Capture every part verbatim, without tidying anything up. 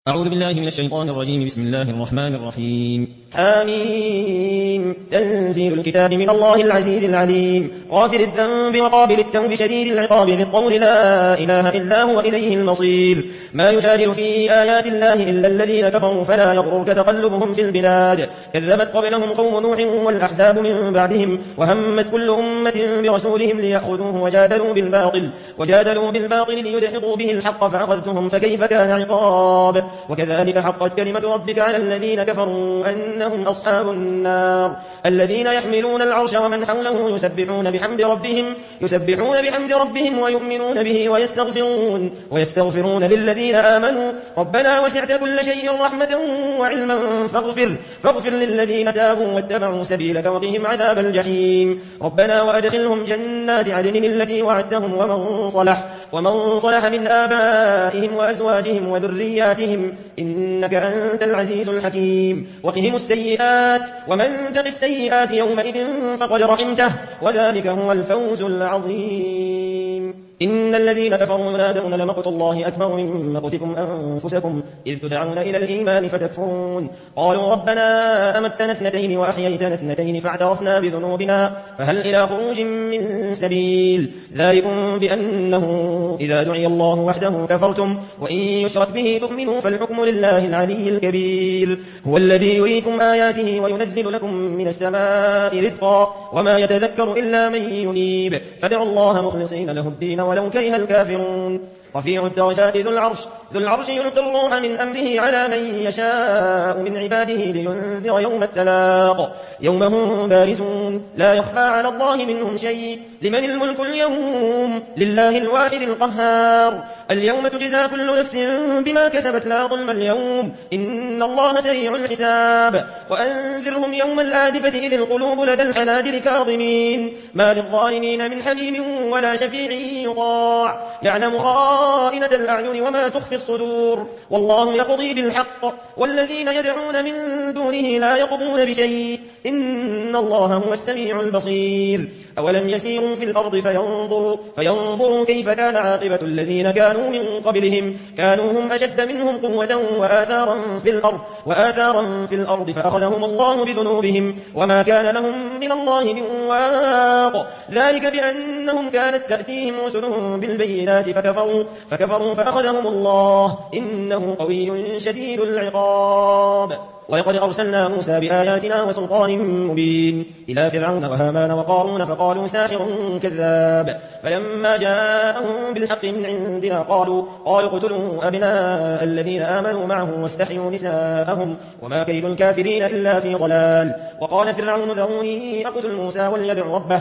أعوذ بالله من الشيطان الرجيم. بسم الله الرحمن الرحيم. حميم. تنزيل الكتاب من الله العزيز العليم، غافر الذنب وقابل التوب شديد العقاب ذي الطول لا إله إلا هو إليه المصير. ما يجادل في آيات الله إلا الذين كفروا فلا يغررك تقلبهم في البلاد. كذبت قبلهم قوم نوح والأحزاب من بعدهم، وهمت كل أمة برسولهم ليأخذوه وجادلوا بالباطل وجادلوا بالباطل ليدحضوا به الحق فأخذتهم فكيف كان عقاب. وكذلك حقت كلمة ربك على الذين كفروا أنهم أصحاب النار. الذين يحملون العرش ومن حوله يسبحون بحمد ربهم يسبحون بحمد ربهم ويؤمنون به ويستغفرون ويستغفرون للذين آمنوا ربنا وسعت كل شيء رحمة وعلما فاغفر فاغفر للذين تابوا واتبعوا سبيلك وقهم عذاب الجحيم. ربنا وأدخلهم جنات عدن التي وعدتهم ومن صلح ومن صلح من آبائهم وأزواجهم وذرياتهم إنك أنت العزيز الحكيم. وقهم السيئات ومن تق السيئات يومئذ فقد رحمته وذلك هو الفوز العظيم. إن الذين كفروا ينادون لمقت الله أكبر من مقتكم أنفسكم إذ تدعون إلى الإيمان فتكفرون. قالوا ربنا أمتنا اثنتين وأحييتنا اثنتين فاعترفنا بذنوبنا فهل إلى خروج من سبيل. ذلكم بأنه إذا دعي الله وحده كفرتم وإن يشرك به تؤمنوا فالحكم لله العلي الكبير. هو الذي يريكم آياته وينزل لكم من السماء رزقا وما يتذكر إلا من ينيب فادعوا الله مخلصين له الدين ولو كره الكافرون. رفيع الدرجات ذو العرش ذو العرش يلقي الروح من أمره على من يشاء من عباده لينذر يوم التلاق يوم هم بارزون لا يخفى على الله منهم شيء. لمن الملك اليوم لله الواحد القهار. اليوم تجزى كل نفس بما كسبت لا ظلم اليوم إن الله سريع الحساب. وأنذرهم يوم الآزفة إذ القلوب لدى الحناجر كاظمين ما للظالمين من حميم ولا شفيع يطاع يعلم خائنة الأعين وما تخفي الصدور. والله يقضي بالحق والذين يدعون من دونه لا يقضون بشيء إن الله هو السميع البصير. أولم يسيروا في الأرض فينظروا, فينظروا كيف كان عاقبة الذين كانوا من قبلهم كانوا هم أشد منهم قوة وآثارا في الأرض, وآثارا في الأرض فأخذهم الله بذنوبهم وما كان لهم من الله من واق. ذلك بأنهم كانت تأتيهم رسلهم بالبينات فكفروا, فكفروا فأخذهم الله إنه قوي شديد العقاب. ولقد أرسلنا موسى بآياتنا وسلطان مبين إلى فرعون وهامان وقارون فقالوا ساحر كذاب. فلما جاءهم بالحق من عندنا قالوا قالوا اقتلوا أبناء الذين آمنوا معه واستحيوا نساءهم وما كيد الكافرين إلا في ضلال. وقال فرعون ذروني أقتل موسى وليدع ربه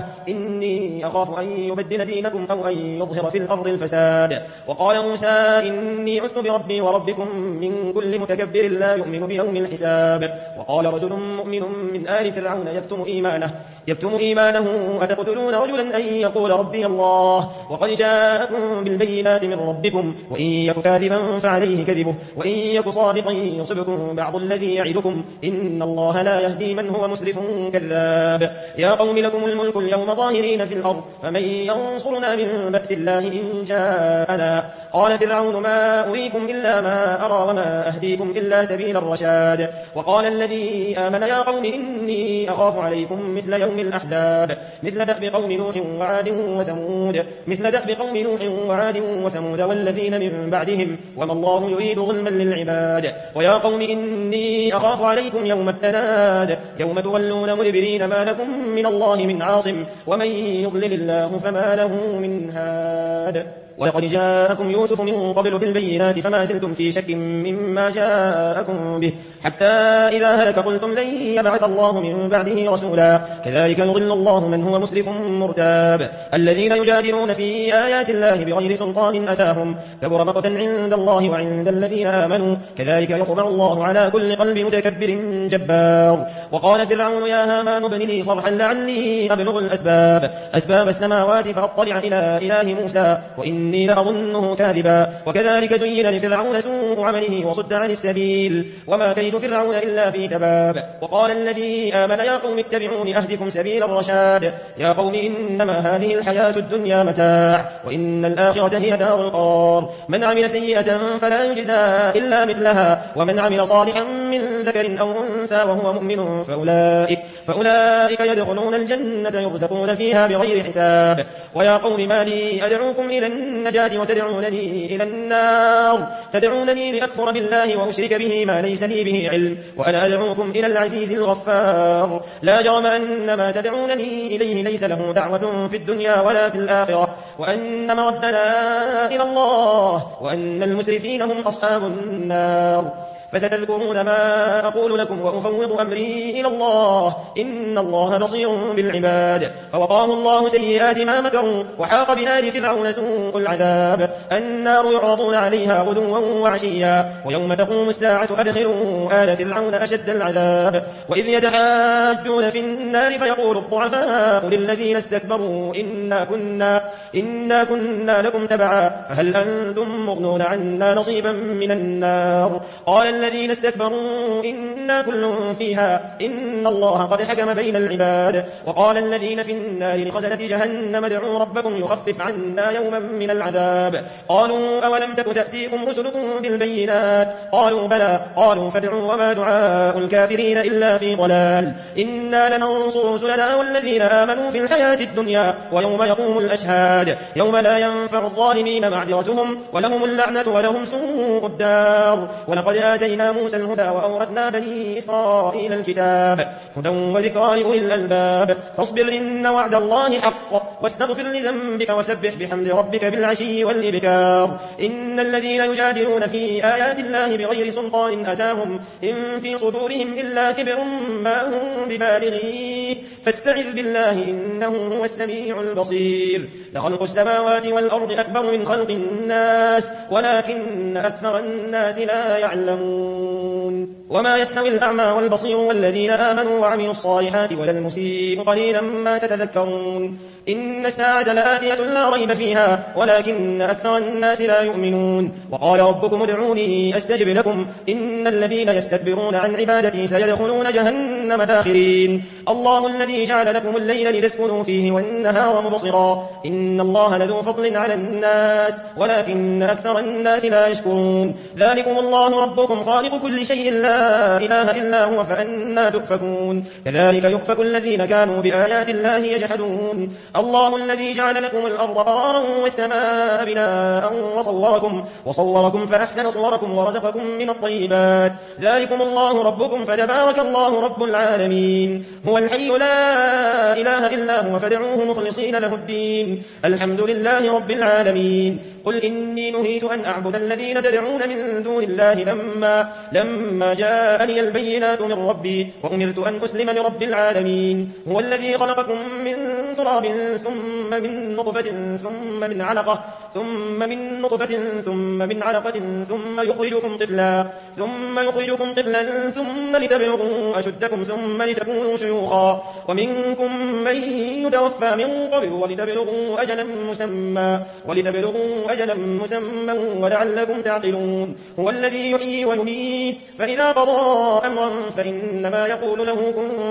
إني أخاف أن يبدل دينكم أو أن يظهر في الأرض الفساد. وقال موسى إني عذت بربي وربكم من كل متكبر لا يؤمن بيوم الحساب. وقال رجل مؤمن من آل فرعون يكتم إيمانه, يكتم إيمانه أتقتلون رجلا أن يقول ربي الله وقد جاءكم بالبينات من ربكم وإن يك كاذبا فعليه كذبه وإن يك صادقا يصبكم بعض الذي يعدكم إن الله لا يهدي من هو مسرف كذاب. يا قوم لكم الملك اليوم ظاهرين في الأرض فمن ينصرنا من بأس الله إن جاءنا. قال فرعون ما أريكم إلا ما أرى وما أهديكم إلا سبيل الرشاد. وقال الذي آمن يا قوم إني أخاف عليكم مثل يوم الأحزاب مثل دأب قوم نوح وعاد وثمود مثل دأب قوم نوح وعاد وثمود والذين من بعدهم وما الله يريد ظلما للعباد. ويا قوم إني أخاف عليكم يوم التناد يوم تولون مدبرين ما لكم من الله من عاصم ومن يضلل الله فما له من هاد. ولقد جاءكم يوسف من قبل بالبينات فما زلتم في شك مما جاءكم به حتى إذا هلك قلتم لن يبعث الله من بعده رسولا كذلك يضل الله من هو مسرف مرتاب. الذين يجادلون في آيات الله بغير سلطان أتاهم كبر مقتا عند الله وعند الذين آمنوا كذلك يطبع الله على كل قلب متكبر جبار. وقال فرعون يا هامان ابن لي صرحا لعلي أبلغ الأسباب أسباب السماوات فأطلع إلى إله موسى وإن إني لأظنه كاذبا وكذلك زين لفرعون سوء عمله وصد عن السبيل وما كيد فرعون إلا في تباب وقال الذي آمن يا قوم اتبعون أهدكم سبيل الرشاد يا قوم إنما هذه الحياة الدنيا متاع وإن الآخرة هي دار القرار من عمل سيئة فلا يجزى إلا مثلها ومن عمل صالحا من ذكر أو أنثى وهو مؤمن فأولئك, فأولئك يدخلون الجنة يرزقون فيها بغير حساب ويا قوم ما لي أدعوكم إلى النجاة وتدعونني إلى النار تدعونني لأكفر بالله وأشرك به ما ليس لي به علم وأنا أدعوكم إلى العزيز الغفار لا جرم أن ما تدعونني إليه ليس له دعوة في الدنيا ولا في الآخرة وأن مردنا إلى الله وأن المسرفين هم أصحاب النار فستذكرون ما أقول لكم وأفوض أمري إلى الله إن الله بصير بالعباد فوقاه الله سيئات ما مكروا وحاق بآل فرعون سوء العذاب النار يعرضون عليها غدوا وعشيا ويوم تقوم الساعة أدخلوا آل فرعون أشد العذاب وإذ يتحاجون في النار فيقول الضعفاء للذين استكبروا إنا كنا, إنا كنا لكم تبعا فهل أنتم مغنون عنا نصيبا من النار قال الذين استكبروا إنا كل فيها إن الله قد حكم بين العباد وقال الذين في النار لخزنة جهنم ادعوا ربكم يخفف عنا يوما من العذاب قالوا أولم تك تأتيكم رسلكم بالبينات قالوا بلى قالوا فادعوا وما دعاء الكافرين إلا في ضلال إنا لننصر رسلنا والذين آمنوا في الحياة الدنيا ويوم يقوم الأشهاد يوم لا ينفع الظالمين معذرتهم ولهم اللعنة ولهم سوء الدار ولقد آتينا موسى الهدى وأورثنا بني إسرائيل الكتاب هدى وذكرى لأولي الألباب فاصبر إن وعد الله حق واستغفر لذنبك وسبح بحمد ربك بالعشي والإبكار إن الذين يجادلون في آيات الله بغير سلطان أتاهم إن في صدورهم إلا كبر ما هم ببالغيه فاستعذ بالله إنه هو السميع البصير لخلق السماوات والأرض أكبر من خلق الناس ولكن أكثر الناس لا يعلمون وما يستوي الأعمى والبصير والذين آمنوا وعملوا الصالحات ولا المسيء قليلا ما تتذكرون إن الساعة لآتية لا ريب فيها ولكن أكثر الناس لا يؤمنون وقال ربكم ادعوني أستجب لكم إن الذين يستكبرون عن عبادتي سيدخلون جهنم داخرين الله الذي جعل لكم الليل لتسكنوا فيه والنهار مبصرا إن الله لذو فضل على الناس ولكن أكثر الناس لا يشكرون ذلكم الله ربكم خالق كل شيء لا إله إلا هو فأنا تؤفكون كذلك يؤفك الذين كانوا بآيات الله يجحدون الله الذي جعل لكم الأرض قرارا والسماء بناء وصوركم, وصوركم فأحسن صوركم ورزقكم من الطيبات ذلكم الله ربكم فتبارك الله رب العالمين هو الحي لا إله إلا هو فادعوه مخلصين له الدين الحمد لله رب العالمين قل إني نهيت أن أعبد الذين تدعون من دون الله لما, لما جاءني البينات من ربي وأمرت أن أسلم لرب العالمين هو الذي خلقكم من تراب ثم من نطفة ثم من علقة ثم من نطفة ثم من علقة ثم يخرجكم طفلا ثم يخرجكم طفلا ثم لتبلغوا أشدكم ثم لتكونوا شيوخا ومنكم من يتوفى من قبل ولتبلغوا أجلا مسمى ولتبلغوا أجلا مسمى ولعلكم تعقلون هو الذي يحيي ويميت فإذا قضى أمرا فإنما يقول له كن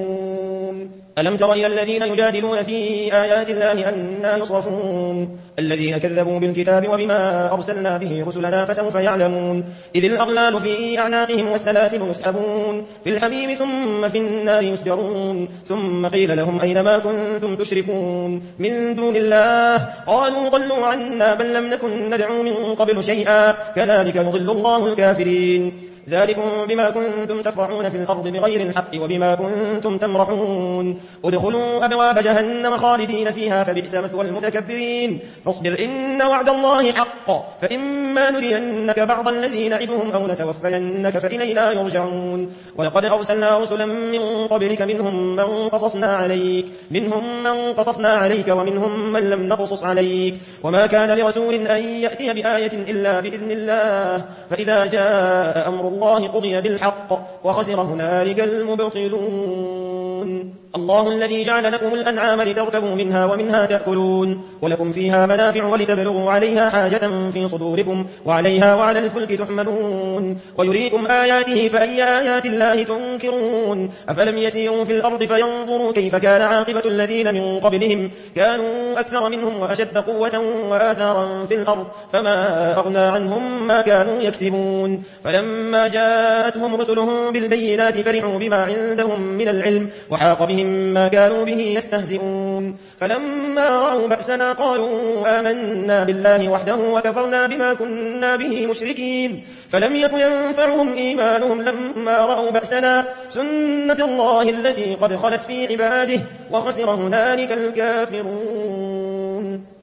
فيكون ألم تر إلى الذين يجادلون في آيات الله أنى يصرفون الذين كذبوا بالكتاب وبما أرسلنا به رسلنا فسوف يعلمون إذ الأغلال في أعناقهم والسلاسل يسحبون في الحميم ثم في النار يسجرون ثم قيل لهم أين ما كنتم تشركون من دون الله قالوا ضلوا عنا بل لم نكن ندعو من قبل شيئا كذلك يضل الله الكافرين ذلكم بما كنتم تفرحون في الأرض بغير الحق وبما كنتم تمرحون ادخلوا أبواب جهنم خالدين فيها فبئس مثوى المتكبرين فاصبر إن وعد الله حق فإما نرينك بعض الذي نعدهم أو نتوفينك فإلينا يرجعون ولقد أرسلنا رسلا من قبلك منهم من قصصنا عليك منهم من قصصنا عليك ومنهم من لم نقصص عليك وما كان لرسول أن يأتي بآية إلا بإذن الله فإذا جاء أمر الله قضي بالحق وخسر هنالك المبطلون الله الذي جعل لكم الأنعام لتركبوا منها ومنها تأكلون ولكم فيها منافع ولتبلغوا عليها حاجة في صدوركم وعليها وعلى الفلك تحملون ويريكم آياته فأي آيات الله تنكرون أفلم يسيروا في الأرض فينظروا كيف كان عاقبة الذين من قبلهم كانوا أكثر منهم وأشد قوة وآثارا في الأرض فما أغنى عنهم ما كانوا يكسبون فلما جاءتهم رسلهم بالبينات فرحوا بما عندهم من العلم وحاق بهم ما كانوا به يستهزئون فلما رأوا بأسنا قالوا آمنا بالله وحده وكفرنا بما كنا به مشركين فلم يكن ينفعهم إيمانهم لما رأوا بأسنا سنة الله التي قد خلت في عباده وخسر هنالك الكافرون.